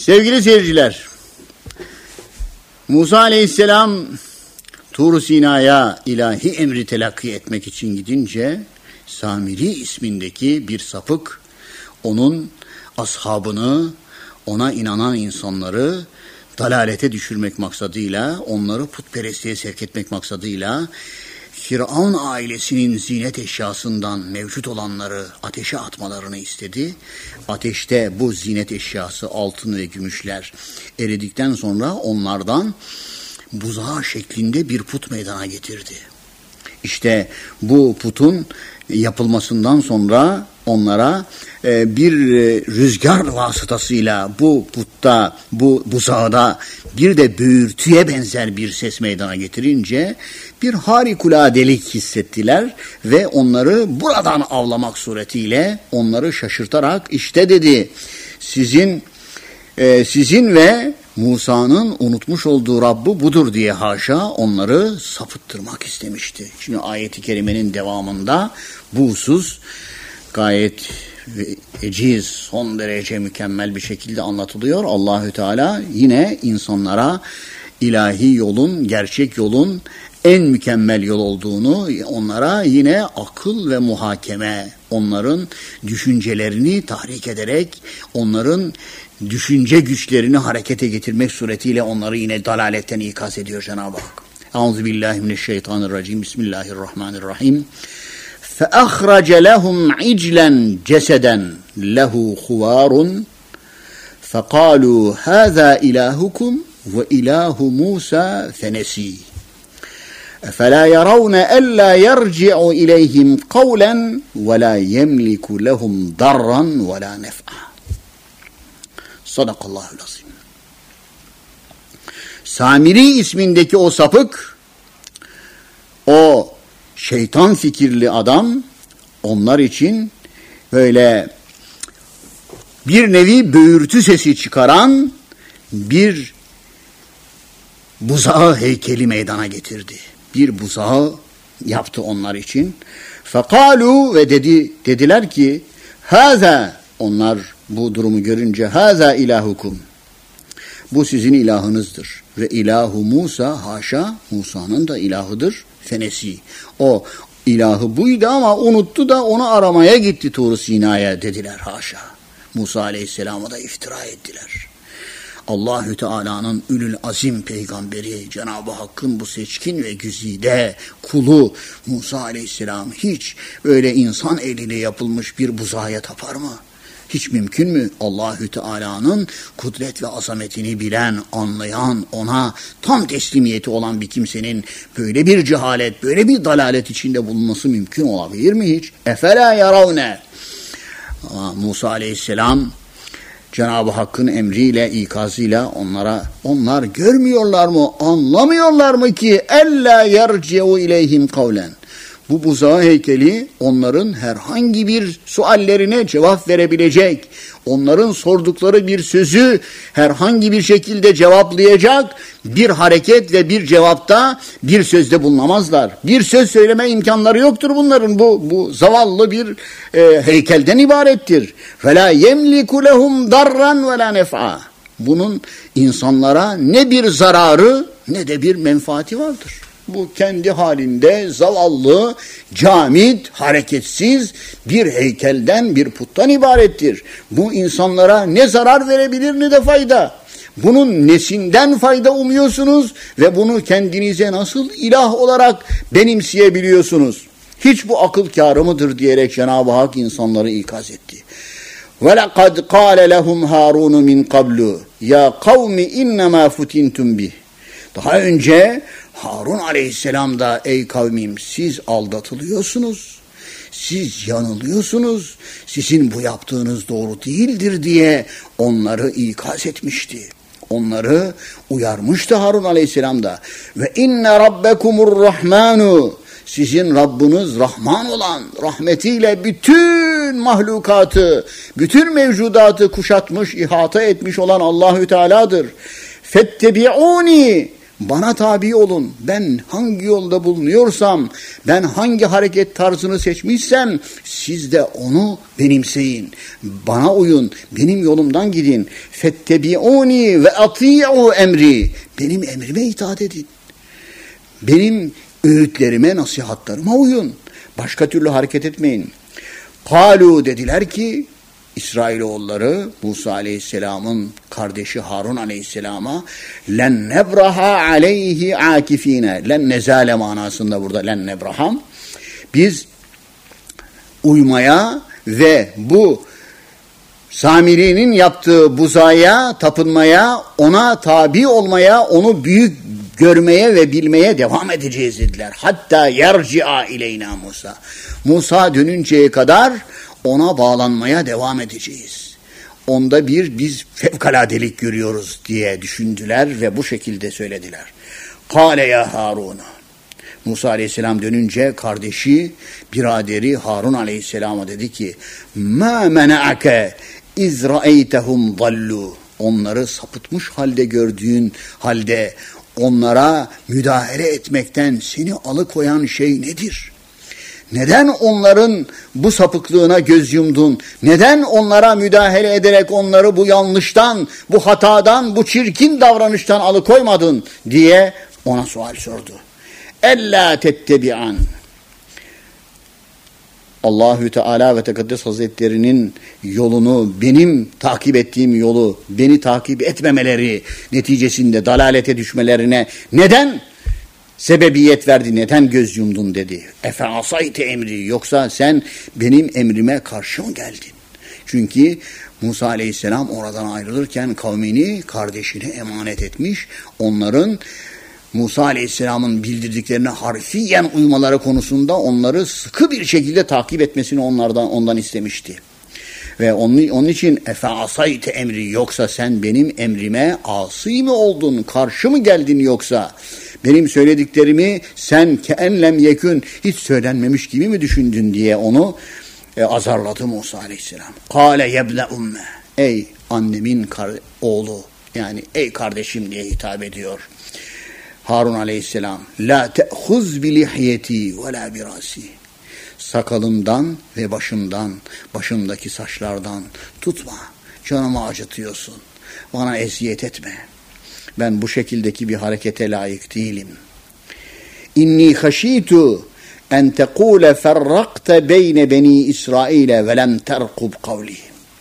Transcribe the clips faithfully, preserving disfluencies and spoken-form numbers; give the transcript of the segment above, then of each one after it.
Sevgili seyirciler, Musa Aleyhisselam Tur-u Sina'ya ilahi emri telakki etmek için gidince Samiri ismindeki bir sapık onun ashabını, ona inanan insanları dalalete düşürmek maksadıyla, onları putperestliğe sevk etmek maksadıyla Firavun ailesinin zinet eşyasından mevcut olanları ateşe atmalarını istedi. Ateşte bu zinet eşyası altın ve gümüşler eridikten sonra onlardan buzağı şeklinde bir put meydana getirdi. İşte bu putun yapılmasından sonra onlara bir rüzgar vasıtasıyla bu putta, bu buzağda bir de böğürtüye benzer bir ses meydana getirince bir harikuladelik hissettiler ve onları buradan avlamak suretiyle onları şaşırtarak işte dedi sizin e, sizin ve Musa'nın unutmuş olduğu Rabb'ı budur diye haşa onları sapıttırmak istemişti. Şimdi ayet-i kerimenin devamında bu husus gayet eciz, son derece mükemmel bir şekilde anlatılıyor. Allahü Teala yine insanlara ilahi yolun, gerçek yolun en mükemmel yol olduğunu, onlara yine akıl ve muhakeme, onların düşüncelerini tahrik ederek, onların düşünce güçlerini harekete getirmek suretiyle onları yine dalaletten ikaz ediyor Cenab-ı Hak. Euzubillahimineşşeytanirracim. Bismillahirrahmanirrahim. فَأَخْرَجَ لَهُمْ عِجْلًا جَسَدًا لَهُ خُوَارٌ فَقَالُوا هَذَا إِلَٰهُكُمْ وَإِلَٰهُ مُوسَى فَنَسِيهِ أَفَلَا يَرَوْنَ أَلَّا يَرْجِعُ إِلَيْهِمْ قَوْلًا وَلَا يَمْلِكُ لَهُمْ ضَرًّا وَلَا نَفْعًا. Sadakallahul azim. Samiri ismindeki o sapık, o şeytan fikirli adam onlar için böyle bir nevi böğürtü sesi çıkaran bir buzağı heykeli meydana getirdi. Bir buzağı yaptı onlar için. Fekalu ve dedi dediler ki haza, onlar bu durumu görünce haza ilahukum, bu sizin ilahınızdır ve ilahu Musa, haşa Musa'nın da ilahıdır. Fenesi. O ilahı buydu ama unuttu da onu aramaya gitti Tur-u Sina'ya dediler haşa. Musa Aleyhisselam'a da iftira ettiler. Allahü Teala'nın ülül azim peygamberi Cenab-ı Hakk'ın bu seçkin ve güzide kulu Musa Aleyhisselam hiç öyle insan eliyle yapılmış bir buzağa tapar mı? Hiç mümkün mü? Allahü Teala'nın kudret ve azametini bilen, anlayan, ona tam teslimiyeti olan bir kimsenin böyle bir cehalet, böyle bir dalalet içinde bulunması mümkün olabilir mi hiç? Efela yaravne. Musa Aleyhisselam Cenab-ı Hakk'ın emriyle, ikazıyla onlara, onlar görmüyorlar mı, anlamıyorlar mı ki ella yerci'u ileyhim kavlen. Bu buzağı heykeli onların herhangi bir suallerine cevap verebilecek, onların sordukları bir sözü herhangi bir şekilde cevaplayacak bir hareket ve bir cevapta, bir sözde bulunamazlar. Bir söz söyleme imkanları yoktur bunların. Bu bu zavallı bir e, heykelden ibarettir. فَلَا يَمْلِكُ لَهُمْ دَرًّا وَلَا نَفْعًا. Bunun insanlara ne bir zararı ne de bir menfaati vardır. Bu kendi halinde zavallı, camit, hareketsiz bir heykelden, bir puttan ibarettir. Bu insanlara ne zarar verebilir ne de fayda. Bunun nesinden fayda umuyorsunuz ve bunu kendinize nasıl ilah olarak benimseyebiliyorsunuz? Hiç bu akıl kârı mıdır diyerek Cenab-ı Hak insanları ikaz etti. وَلَقَدْ قَالَ لَهُمْ هَارُونُ مِنْ قَبْلُ يَا قَوْمِ اِنَّمَا فُتِنْتُمْ بِهِ. Daha önce Harun Aleyhisselam da ey kavmim siz aldatılıyorsunuz, siz yanılıyorsunuz, sizin bu yaptığınız doğru değildir diye onları ikaz etmişti. Onları uyarmıştı Harun Aleyhisselam da. Ve inne rabbekumur rahmanu, sizin Rabbiniz Rahman olan, rahmetiyle bütün mahlukatı, bütün mevcudatı kuşatmış, ihata etmiş olan Allahü Teala'dır. Fettebi'uni, bana tabi olun. Ben hangi yolda bulunuyorsam, ben hangi hareket tarzını seçmişsem siz de onu benimseyin. Bana uyun, benim yolumdan gidin. Fettebi'uni ve ati'u emri. Benim emrime itaat edin. Benim öğütlerime, nasihatlarıma uyun. Başka türlü hareket etmeyin. Kalu dediler ki İsrailoğulları Musa Aleyhisselam'ın kardeşi Harun Aleyhisselam'a len nebraha aleyhi akifine, len nezale manasında burada len nebraham, biz uymaya ve bu Samiri'nin yaptığı buzaya tapınmaya, ona tabi olmaya, onu büyük görmeye ve bilmeye devam edeceğiz dediler. Hatta yerci'a ileyna Musa. Musa dönünceye kadar ona bağlanmaya devam edeceğiz. Onda bir biz fevkaladelik görüyoruz diye düşündüler ve bu şekilde söylediler. Kâle ya Harun. Musa Aleyhisselam dönünce kardeşi, biraderi Harun Aleyhisselam'a dedi ki mâ mena'ake iz ra'eytehum zallu. Onları sapıtmış halde gördüğün halde onlara müdahale etmekten seni alıkoyan şey nedir? Neden onların bu sapıklığına göz yumdun? Neden onlara müdahale ederek onları bu yanlıştan, bu hatadan, bu çirkin davranıştan alıkoymadın diye ona sual sordu. Ella tettebi'an. Allahü Teala ve Tekaddes Hazretleri'nin yolunu, benim takip ettiğim yolu, beni takip etmemeleri neticesinde dalalete düşmelerine neden sebebiyet verdi, neden göz yumdun dedi. Efe asayte emri, yoksa sen benim emrime karşı mı geldin? Çünkü Musa Aleyhisselam oradan ayrılırken kavmini kardeşine emanet etmiş, onların Musa Aleyhisselam'ın bildirdiklerine harfiyen uymaları konusunda onları sıkı bir şekilde takip etmesini onlardan ondan istemişti. Ve onun, onun için efe asayte emri, yoksa sen benim emrime asi mi oldun, karşı mı geldin, yoksa benim söylediklerimi sen keenlem yekün, hiç söylenmemiş gibi mi düşündün diye onu e, azarladı Musa Aleyhisselam. Kâle yebne umme, ey annemin oğlu, yani ey kardeşim diye hitap ediyor Harun Aleyhisselam. La te'huz bi lihyeti ve la bi rasi. Sakalımdan ve başımdan, başımdaki saçlardan tutma. Canımı acıtıyorsun. Bana eziyet etme. Ben bu şekildeki bir harekete layık değilim. İnni haşitu en tekule ferrakte beyne beni İsrail'e ve lem terkub kavli.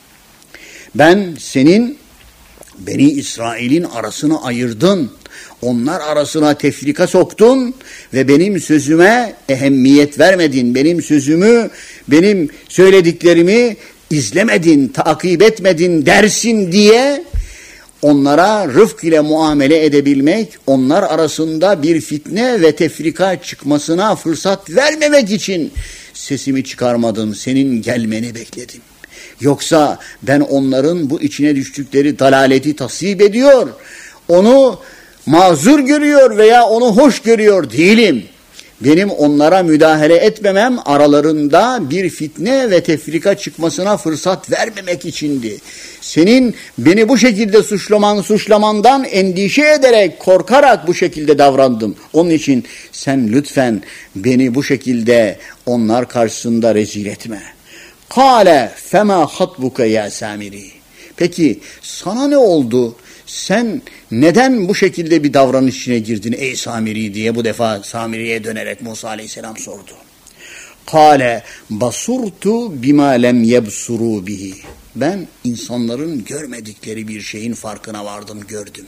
Ben senin Beni İsrail'in arasını ayırdın. Onlar arasına tefrika soktun ve benim sözüme ehemmiyet vermedin. Benim sözümü, benim söylediklerimi izlemedin, takip etmedin dersin diye onlara rıfk ile muamele edebilmek, onlar arasında bir fitne ve tefrika çıkmasına fırsat vermemek için sesimi çıkarmadım, senin gelmeni bekledim. Yoksa ben onların bu içine düştükleri dalaleti tasvip ediyor, onu mazur görüyor veya onu hoş görüyor değilim. Benim onlara müdahale etmemem aralarında bir fitne ve tefrika çıkmasına fırsat vermemek içindi. Senin beni bu şekilde suçlaman, suçlamandan endişe ederek, korkarak bu şekilde davrandım. Onun için sen lütfen beni bu şekilde onlar karşısında rezil etme. Kâle fema hatbuke ya Samiri. Peki sana ne oldu? Sen neden bu şekilde bir davranış içine girdin ey Samiri diye bu defa Samiri'ye dönerek Musa Aleyhisselam sordu. Kâle basurtu bima lem yebsuru bihi. Ben insanların görmedikleri bir şeyin farkına vardım, gördüm.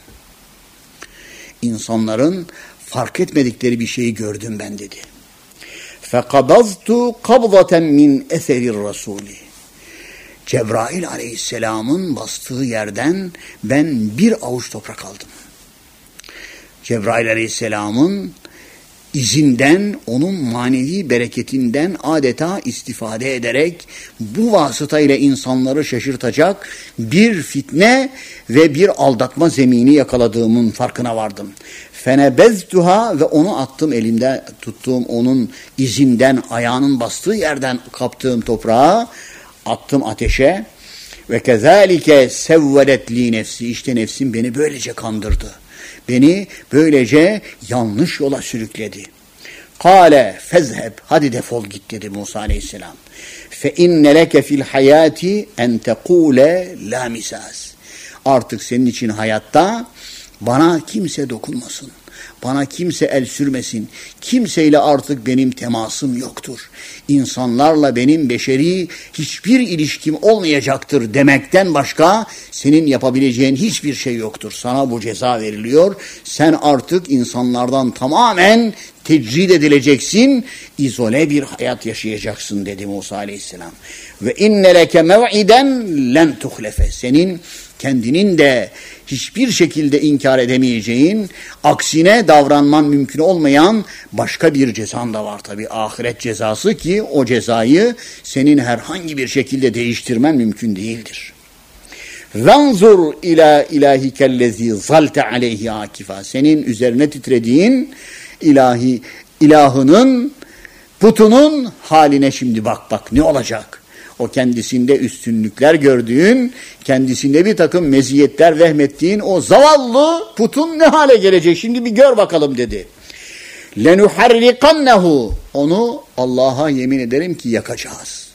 İnsanların fark etmedikleri bir şeyi gördüm ben dedi. فَقَبَضْتُ قَبْضَةً مِنْ اَثَرِ الرَّسُولِ. Cebrail Aleyhisselam'ın bastığı yerden ben bir avuç toprak aldım. Cebrail Aleyhisselam'ın izinden, onun manevi bereketinden adeta istifade ederek bu vasıtayla insanları şaşırtacak bir fitne ve bir aldatma zemini yakaladığımın farkına vardım. Fenebeztuha ve onu attım, elimde tuttuğum onun izinden, ayağının bastığı yerden kaptığım toprağı attım ateşe. Ve kezalike sevvelet li nefsi. İşte nefsim beni böylece kandırdı. Beni böylece yanlış yola sürükledi. Kale fezheb. Hadi defol git dedi Musa aleyhisselam. Fe inne leke fil hayati en tekule la misas. Artık senin için hayatta bana kimse dokunmasın. Bana kimse el sürmesin. Kimseyle artık benim temasım yoktur. İnsanlarla benim beşeri hiçbir ilişkim olmayacaktır demekten başka senin yapabileceğin hiçbir şey yoktur. Sana bu ceza veriliyor. Sen artık insanlardan tamamen tecrid edileceksin. İzole bir hayat yaşayacaksın dedi Musa aleyhisselam. Ve inne leke mev'iden len tuhlefe. Senin kendinin de hiçbir şekilde inkar edemeyeceğin, aksine davranman mümkün olmayan başka bir cezan da var tabii. Ahiret cezası ki o cezayı senin herhangi bir şekilde değiştirmen mümkün değildir. Zanzur ila ilahikellezi zalte aleyhi akifa. Senin üzerine titrediğin ilahi ilahının, putunun haline şimdi bak bak ne olacak? O kendisinde üstünlükler gördüğün, kendisinde bir takım meziyetler vehmettiğin o zavallı putun ne hale gelecek? Şimdi bir gör bakalım dedi. لَنُحَرِّقَنَّهُ. Onu Allah'a yemin ederim ki yakacağız.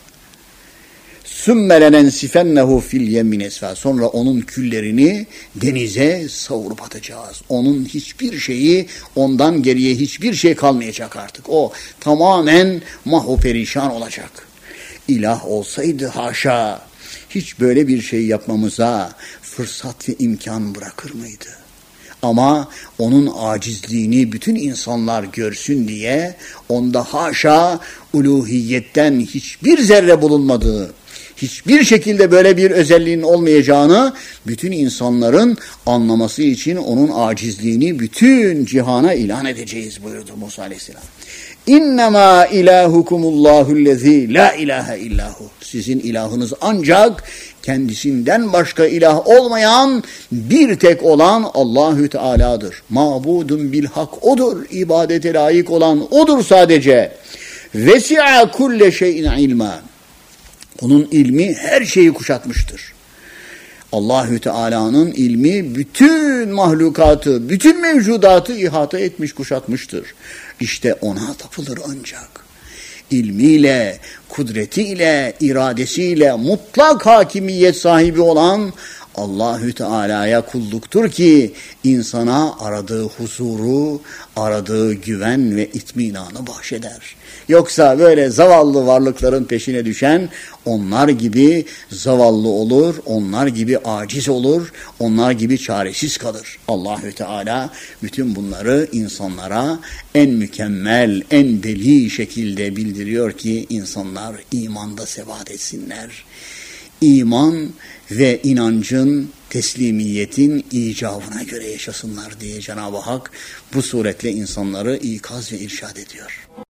ثُمَّ لَنَنْسِفَنَّهُ فِي الْيَمِّنِ esfa. Sonra onun küllerini denize savurup atacağız. Onun hiçbir şeyi, ondan geriye hiçbir şey kalmayacak artık. O tamamen mahvu perişan olacak. İlah olsaydı haşa hiç böyle bir şey yapmamıza fırsat ve imkan bırakır mıydı? Ama onun acizliğini bütün insanlar görsün diye onda haşa uluhiyetten hiçbir zerre bulunmadığı, hiçbir şekilde böyle bir özelliğin olmayacağını bütün insanların anlaması için onun acizliğini bütün cihana ilan edeceğiz buyurdu Musa aleyhisselam. İnnemâ ilâhukumullâhullezî la ilahe illahu. Sizin ilahınız ancak kendisinden başka ilah olmayan bir tek olan Allahü Teala'dır. Mabudun bil hak odur. İbadete layık olan odur sadece. Vesi'a kulle şeyin ilma. Onun ilmi her şeyi kuşatmıştır. Allahü Teala'nın ilmi bütün mahlukatı, bütün mevcudatı ihata etmiş, kuşatmıştır. İşte ona tapılır ancak. İlmiyle, kudretiyle, iradesiyle mutlak hakimiyet sahibi olan Allahü Teala'ya kulluktur ki insana aradığı huzuru, aradığı güven ve itminanı bahşeder. Yoksa böyle zavallı varlıkların peşine düşen onlar gibi zavallı olur, onlar gibi aciz olur, onlar gibi çaresiz kalır. Allahü Teala bütün bunları insanlara en mükemmel, en deli şekilde bildiriyor ki insanlar imanda sebat etsinler. İman ve inancın, teslimiyetin icabına göre yaşasınlar diye Cenab-ı Hak bu suretle insanları ikaz ve irşad ediyor.